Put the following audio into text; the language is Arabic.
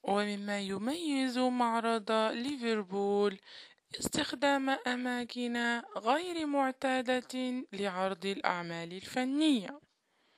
ومما يميز معرض ليفربول استخدام أماكن غير معتادة لعرض الأعمال الفنية،